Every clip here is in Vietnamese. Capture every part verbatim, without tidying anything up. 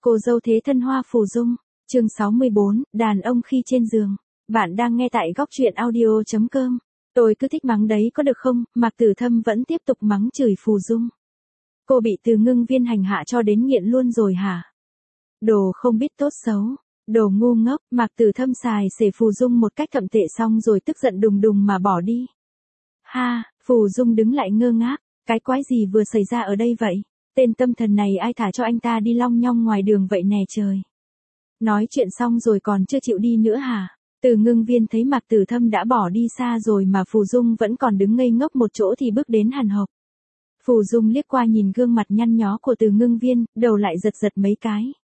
Cô dâu thế thân Hoa Phù Dung, chương sáu mươi bốn, đàn ông khi trên giường. Bạn đang nghe tại góc truyện audio chấm com. Tôi cứ thích mắng đấy có được không? Mạc Tử Thâm vẫn tiếp tục mắng chửi Phù Dung. Cô bị Từ Ngưng Viên hành hạ cho đến nghiện luôn rồi hả? Đồ không biết tốt xấu, đồ ngu ngốc. Mạc Tử Thâm xài xể Phù Dung một cách cậm tệ xong rồi tức giận đùng đùng mà bỏ đi. Ha, Phù Dung đứng lại ngơ ngác, cái quái gì vừa xảy ra ở đây vậy? Tên tâm thần này ai thả cho anh ta đi long nhong ngoài đường vậy nè trời. Nói chuyện xong rồi còn chưa chịu đi nữa hả? Từ Ngưng Viên thấy Mạc Tử Thâm đã bỏ đi xa rồi mà Phù Dung vẫn còn đứng ngây ngốc một chỗ thì bước đến hằn học. Phù Dung liếc qua nhìn gương mặt nhăn nhó của Từ Ngưng Viên, đầu lại giật giật mấy cái.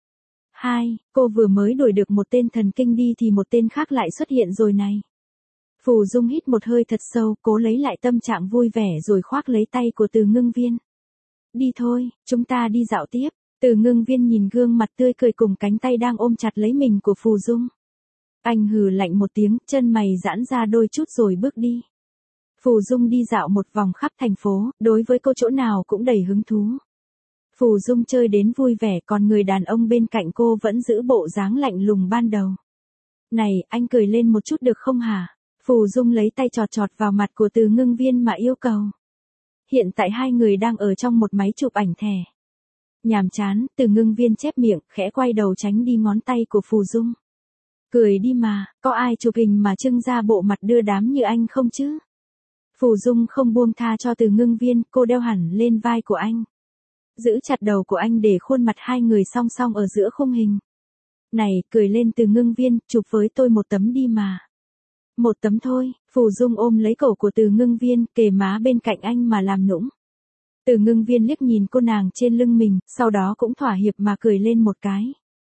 Hai, cô vừa mới đuổi được một tên thần kinh đi thì một tên khác lại xuất hiện rồi này. Phù Dung hít một hơi thật sâu, cố lấy lại tâm trạng vui vẻ rồi khoác lấy tay của Từ Ngưng Viên. Đi thôi, chúng ta đi dạo tiếp. Từ Ngưng Viên nhìn gương mặt tươi cười cùng cánh tay đang ôm chặt lấy mình của Phù Dung. Anh hừ lạnh một tiếng, chân mày giãn ra đôi chút rồi bước đi. Phù Dung đi dạo một vòng khắp thành phố, đối với cô chỗ nào cũng đầy hứng thú. Phù Dung chơi đến vui vẻ còn người đàn ông bên cạnh cô vẫn giữ bộ dáng lạnh lùng ban đầu. Này, anh cười lên một chút được không hả? Phù Dung lấy tay chọt chọt vào mặt của Từ Ngưng Viên mà yêu cầu. Hiện tại hai người đang ở trong một máy chụp ảnh thẻ. Nhàm chán, Từ Ngưng Viên chép miệng, khẽ quay đầu tránh đi ngón tay của Phù Dung. Cười đi mà, có ai chụp hình mà trưng ra bộ mặt đưa đám như anh không chứ? Phù Dung không buông tha cho Từ Ngưng Viên, cô đeo hẳn lên vai của anh. Giữ chặt đầu của anh để khuôn mặt hai người song song ở giữa khung hình. Này, cười lên Từ Ngưng Viên, chụp với tôi một tấm đi mà. Một tấm thôi, Phù Dung ôm lấy cổ của Từ Ngưng Viên, kề má bên cạnh anh mà làm nũng. Từ Ngưng Viên liếc nhìn cô nàng trên lưng mình, sau đó cũng thỏa hiệp mà cười lên một cái.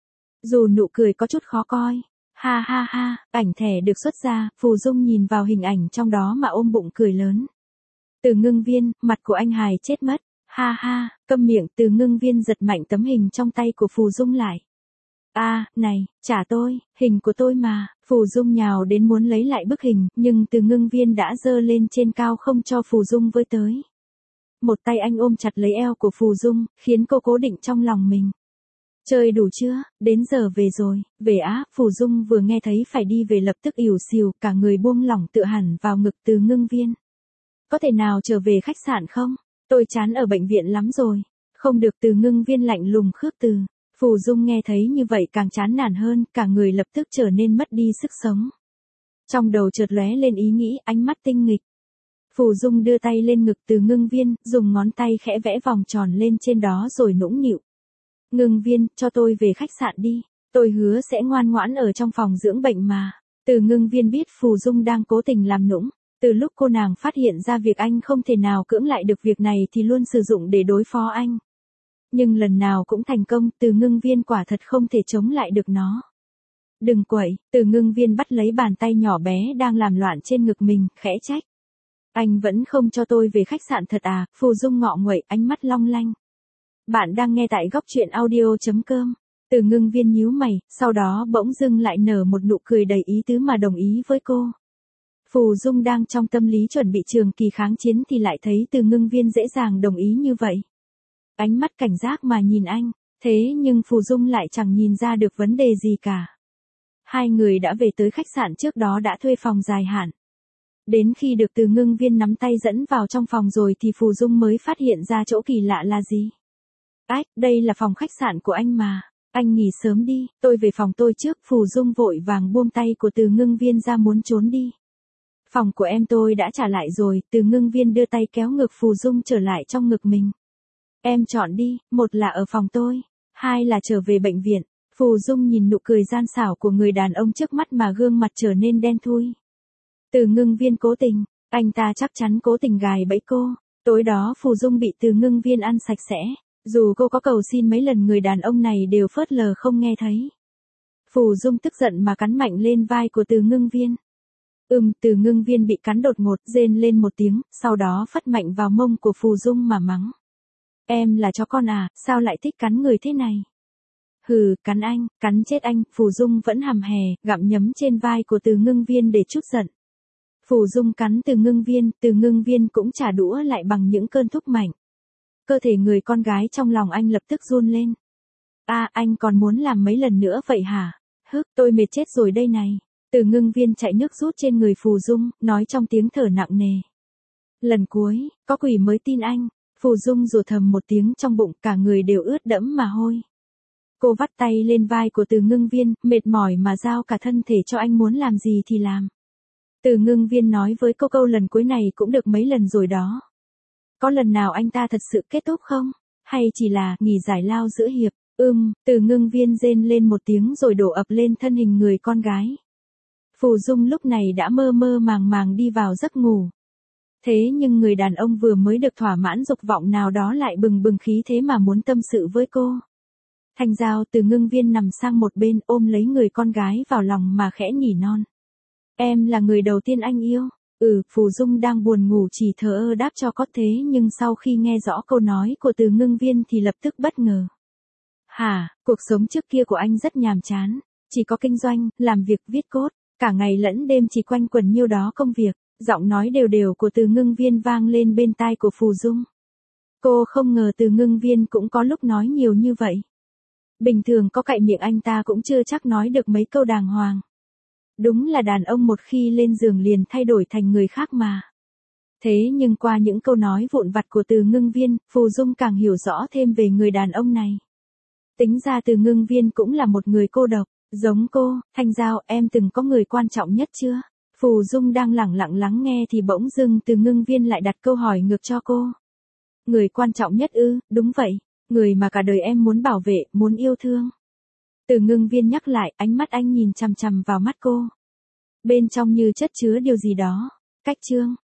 Dù nụ cười có chút khó coi. Ha ha ha, ảnh thẻ được xuất ra, Phù Dung nhìn vào hình ảnh trong đó mà ôm bụng cười lớn. Từ Ngưng Viên, mặt của anh hài chết mất. Ha ha, câm miệng. Từ Ngưng Viên giật mạnh tấm hình trong tay của Phù Dung lại. A, à, này, trả tôi, hình của tôi mà. Phù Dung nhào đến muốn lấy lại bức hình, nhưng Từ Ngưng Viên đã giơ lên trên cao không cho Phù Dung với tới. Một tay anh ôm chặt lấy eo của Phù Dung, khiến cô cố định trong lòng mình. Chơi đủ chưa, đến giờ về rồi, về á. Phù Dung vừa nghe thấy phải đi về lập tức ỉu xìu, cả người buông lỏng tựa hẳn vào ngực Từ Ngưng Viên. Có thể nào trở về khách sạn không? Tôi chán ở bệnh viện lắm rồi. Không được. Từ Ngưng Viên lạnh lùng khước từ. Phù Dung nghe thấy như vậy càng chán nản hơn, cả người lập tức trở nên mất đi sức sống. Trong đầu chợt lóe lên ý nghĩ, ánh mắt tinh nghịch. Phù Dung đưa tay lên ngực Từ Ngưng Viên, dùng ngón tay khẽ vẽ vòng tròn lên trên đó rồi nũng nịu. Ngưng Viên, cho tôi về khách sạn đi. Tôi hứa sẽ ngoan ngoãn ở trong phòng dưỡng bệnh mà. Từ Ngưng Viên biết Phù Dung đang cố tình làm nũng. Từ lúc cô nàng phát hiện ra việc anh không thể nào cưỡng lại được việc này thì luôn sử dụng để đối phó anh. Nhưng lần nào cũng thành công, Từ Ngưng Viên quả thật không thể chống lại được nó. Đừng quậy. Từ Ngưng Viên bắt lấy bàn tay nhỏ bé đang làm loạn trên ngực mình, khẽ trách. Anh vẫn không cho tôi về khách sạn thật à? Phù Dung ngọ nguậy, ánh mắt long lanh. Bạn đang nghe tại góc truyện audio chấm com. Từ Ngưng Viên nhíu mày, sau đó bỗng dưng lại nở một nụ cười đầy ý tứ mà đồng ý với cô. Phù Dung đang trong tâm lý chuẩn bị trường kỳ kháng chiến thì lại thấy Từ Ngưng Viên dễ dàng đồng ý như vậy. Ánh mắt cảnh giác mà nhìn anh, thế nhưng Phù Dung lại chẳng nhìn ra được vấn đề gì cả. Hai người đã về tới khách sạn trước đó đã thuê phòng dài hạn. Đến khi được Từ Ngưng Viên nắm tay dẫn vào trong phòng rồi thì Phù Dung mới phát hiện ra chỗ kỳ lạ là gì. Ách, đây là phòng khách sạn của anh mà. Anh nghỉ sớm đi, tôi về phòng tôi trước. Phù Dung vội vàng buông tay của Từ Ngưng Viên ra muốn trốn đi. Phòng của em tôi đã trả lại rồi. Từ Ngưng Viên đưa tay kéo ngực Phù Dung trở lại trong ngực mình. Em chọn đi, một là ở phòng tôi, hai là trở về bệnh viện. Phù Dung nhìn nụ cười gian xảo của người đàn ông trước mắt mà gương mặt trở nên đen thui. Từ Ngưng Viên cố tình, anh ta chắc chắn cố tình gài bẫy cô. Tối đó Phù Dung bị Từ Ngưng Viên ăn sạch sẽ. Dù cô có cầu xin mấy lần người đàn ông này đều phớt lờ không nghe thấy. Phù Dung tức giận mà cắn mạnh lên vai của Từ Ngưng Viên. Ừm, Từ Ngưng Viên bị cắn đột ngột, rên lên một tiếng, sau đó phất mạnh vào mông của Phù Dung mà mắng. Em là chó con à, sao lại thích cắn người thế này? Hừ, cắn anh, cắn chết anh. Phù Dung vẫn hầm hè, gặm nhấm trên vai của Từ Ngưng Viên để trút giận. Phù Dung cắn Từ Ngưng Viên, Từ Ngưng Viên cũng trả đũa lại bằng những cơn thúc mạnh. Cơ thể người con gái trong lòng anh lập tức run lên. À, anh còn muốn làm mấy lần nữa vậy hả? Hức, tôi mệt chết rồi đây này. Từ Ngưng Viên chạy nước rút trên người Phù Dung, nói trong tiếng thở nặng nề. Lần cuối, có quỷ mới tin anh. Phù Dung rủa thầm một tiếng trong bụng, cả người đều ướt đẫm mà hôi. Cô vắt tay lên vai của Từ Ngưng Viên, mệt mỏi mà giao cả thân thể cho anh, muốn làm gì thì làm. Từ Ngưng Viên nói với cô câu lần cuối này cũng được mấy lần rồi đó. Có lần nào anh ta thật sự kết thúc không? Hay chỉ là nghỉ giải lao giữa hiệp? Ừm, Từ Ngưng Viên rên lên một tiếng rồi đổ ập lên thân hình người con gái. Phù Dung lúc này đã mơ mơ màng màng đi vào giấc ngủ. Thế nhưng người đàn ông vừa mới được thỏa mãn dục vọng nào đó lại bừng bừng khí thế mà muốn tâm sự với cô. Thành Giao. Từ Ngưng Viên nằm sang một bên ôm lấy người con gái vào lòng mà khẽ nhỉ non. Em là người đầu tiên anh yêu. Ừ, Phù Dung đang buồn ngủ chỉ thờ ơ đáp cho có thế nhưng sau khi nghe rõ câu nói của Từ Ngưng Viên thì lập tức bất ngờ. Hả, cuộc sống trước kia của anh rất nhàm chán. Chỉ có kinh doanh, làm việc viết code, cả ngày lẫn đêm chỉ quanh quẩn nhiêu đó công việc. Giọng nói đều đều của Từ Ngưng Viên vang lên bên tai của Phù Dung. Cô không ngờ Từ Ngưng Viên cũng có lúc nói nhiều như vậy. Bình thường có cậy miệng anh ta cũng chưa chắc nói được mấy câu đàng hoàng. Đúng là đàn ông một khi lên giường liền thay đổi thành người khác mà. Thế nhưng qua những câu nói vụn vặt của Từ Ngưng Viên, Phù Dung càng hiểu rõ thêm về người đàn ông này. Tính ra Từ Ngưng Viên cũng là một người cô độc, giống cô. Thành Giao, em từng có người quan trọng nhất chưa? Phù Dung đang lẳng lặng lắng nghe thì bỗng dưng Từ Ngưng Viên lại đặt câu hỏi ngược cho cô. Người quan trọng nhất ư? Đúng vậy, người mà cả đời em muốn bảo vệ, muốn yêu thương. Từ Ngưng Viên nhắc lại, ánh mắt anh nhìn chằm chằm vào mắt cô. Bên trong như chất chứa điều gì đó. Cách chương